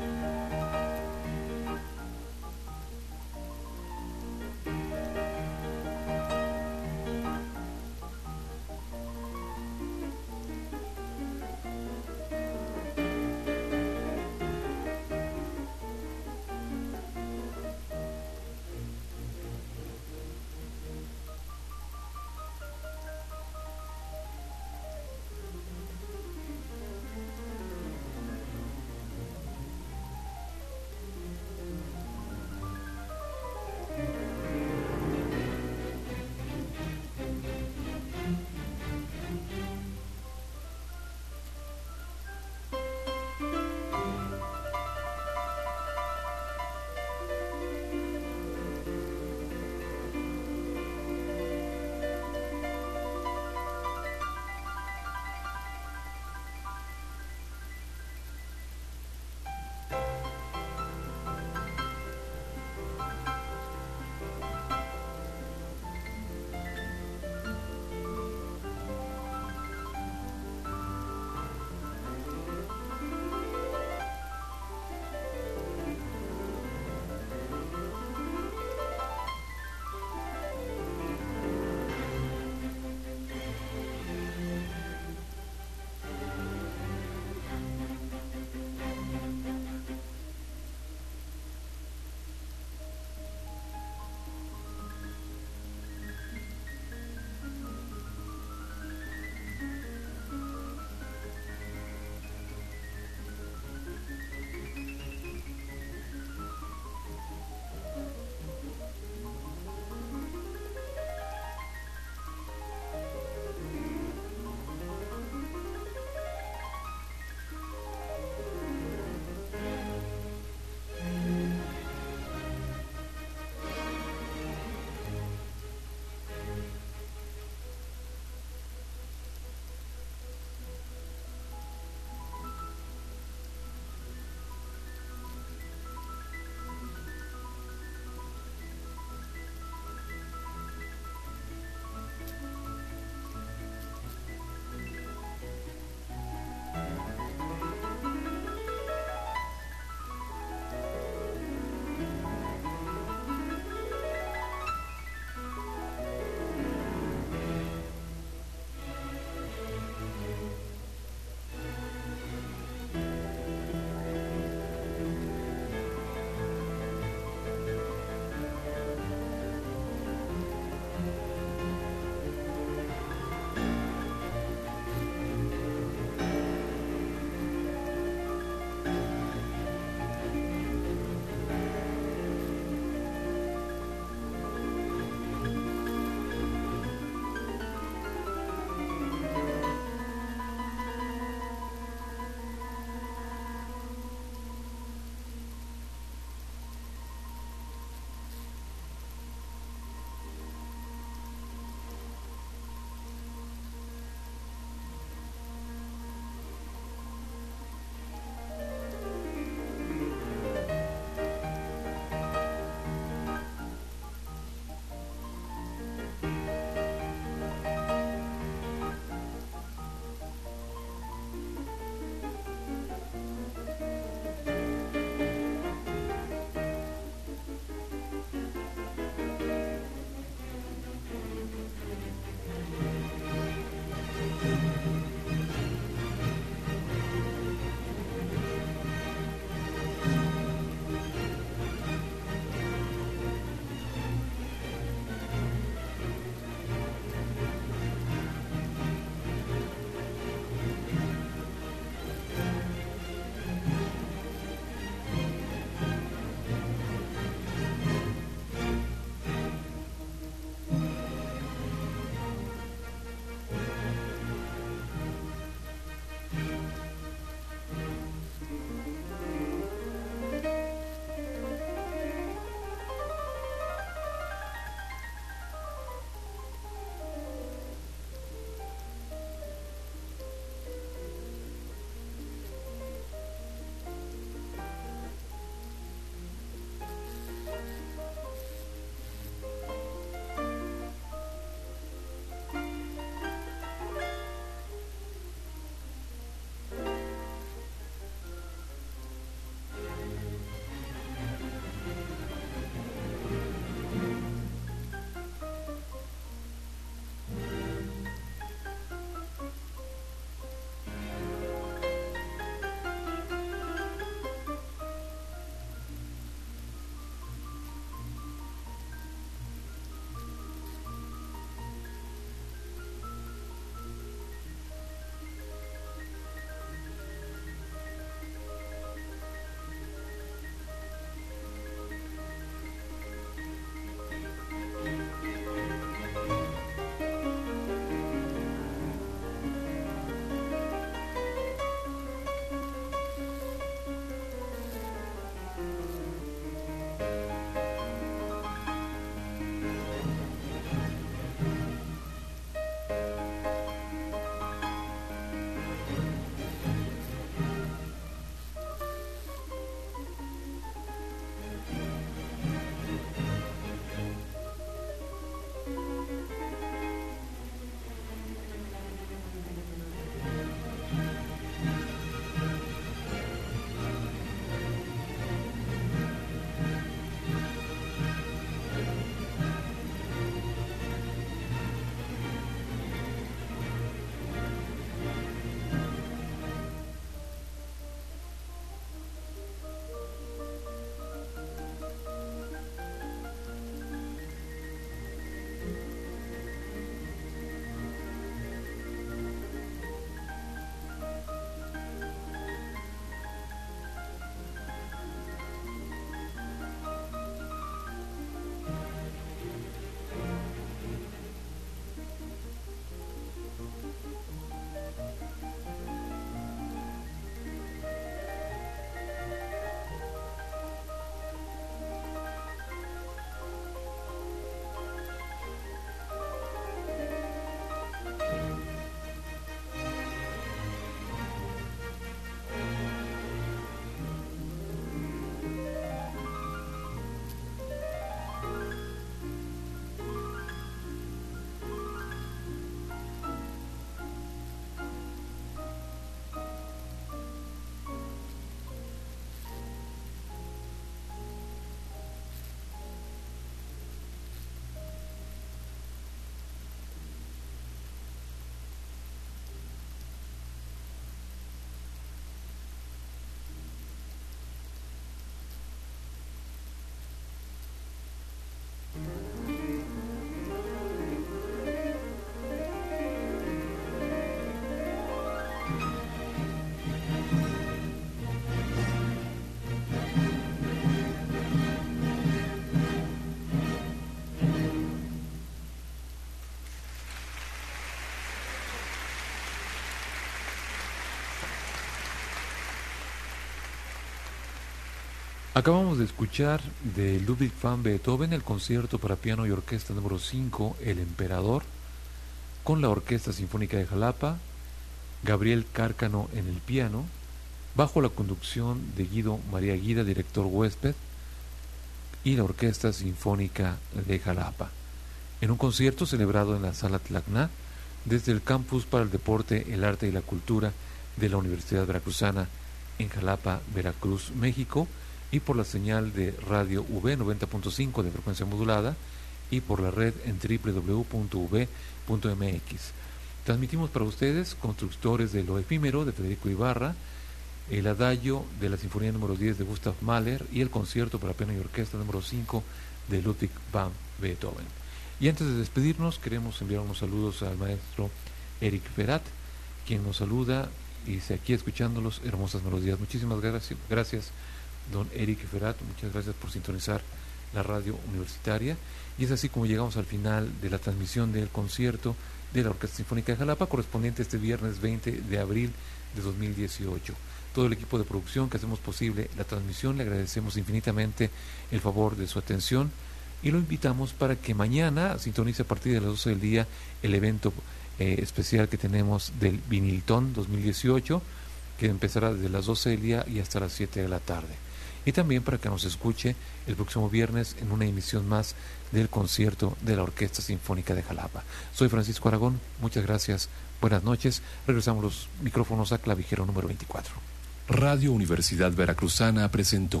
Acabamos de escuchar de Ludwig van Beethoven el concierto para piano y orquesta número 5, El Emperador, con la Orquesta Sinfónica de Jalapa, Gabriel Cárcano en el piano, bajo la conducción de Guido María Guida, director huésped, y la Orquesta Sinfónica de Jalapa, en un concierto celebrado en la Sala Tlacná, desde el Campus para el Deporte, el Arte y la Cultura de la Universidad Veracruzana en Jalapa, Veracruz, México, y por la señal de Radio V 90.5 de frecuencia modulada y por la red en www.v.mx. Transmitimos para ustedes Constructores de lo Efímero de Federico Ibarra, el Adagio de la Sinfonía número 10 de Gustav Mahler y el concierto para piano y orquesta número 5 de Ludwig van Beethoven. Y antes de despedirnos, queremos enviar unos saludos al maestro Eric Ferat, quien nos saluda y dice aquí escuchándolos, hermosas melodías. Muchísimas gracias, don Eric Ferat, muchas gracias por sintonizar la radio universitaria. Y es así como llegamos al final de la transmisión del concierto de la Orquesta Sinfónica de Jalapa, correspondiente este viernes 20 de abril de 2018. Todo el equipo de producción que hacemos posible la transmisión, le agradecemos infinitamente el favor de su atención y lo invitamos para que mañana sintonice a partir de las 12 del día el evento especial que tenemos del Viniltón 2018, que empezará desde las 12 del día y hasta las 7 de la tarde. Y también para que nos escuche el próximo viernes en una emisión más del concierto de la Orquesta Sinfónica de Jalapa. Soy Francisco Aragón, muchas gracias, buenas noches. Regresamos los micrófonos a clavijero número 24. Radio Universidad Veracruzana presentó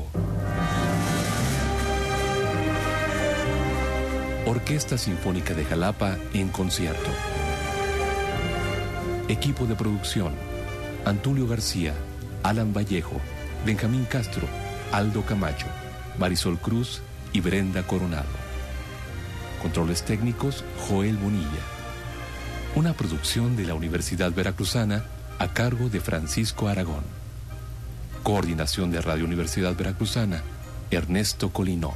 Orquesta Sinfónica de Jalapa en concierto. Equipo de producción: Antulio García, Alan Vallejo, Benjamín Castro, Aldo Camacho, Marisol Cruz y Brenda Coronado. Controles técnicos: Joel Bonilla. Una producción de la Universidad Veracruzana a cargo de Francisco Aragón. Coordinación de Radio Universidad Veracruzana, Ernesto Colinó.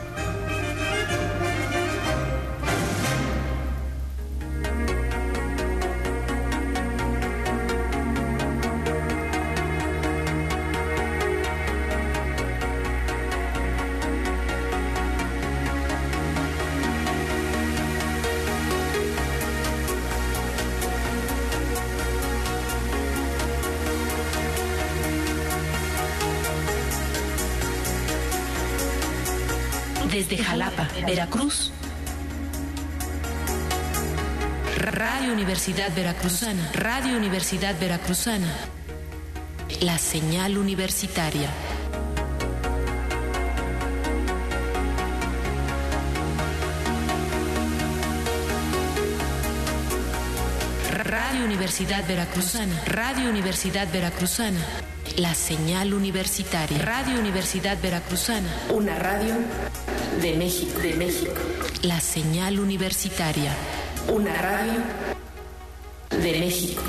Desde Jalapa, Veracruz, Radio Universidad Veracruzana, Radio Universidad Veracruzana, la señal universitaria. Radio Universidad Veracruzana, Radio Universidad Veracruzana, la señal universitaria. Radio Universidad Veracruzana, una radio de México, de México. La señal universitaria, una radio de México.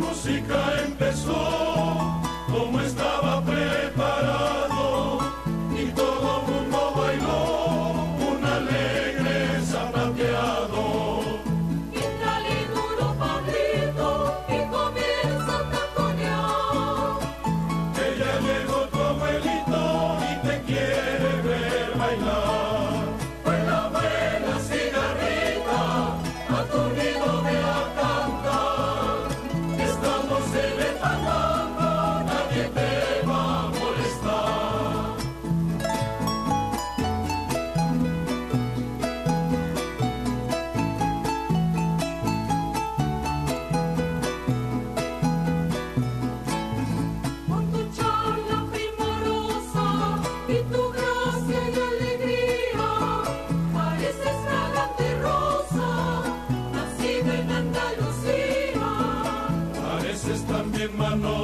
música empezó, como estaba preparado, y todo el mundo bailó un alegre zapateado. Quítale duro, Pablito, y comienza a taconear. Que ya llegó tu abuelito y te quiere ver bailar. Pues la buena cigarrita, aturdido me a cantar. Estamos en el fandango, nadie te va a molestar. Con tu charla primorosa y tu gracia y alegría, pareces fragante rosa, nacida en Andalucía. Pareces también mano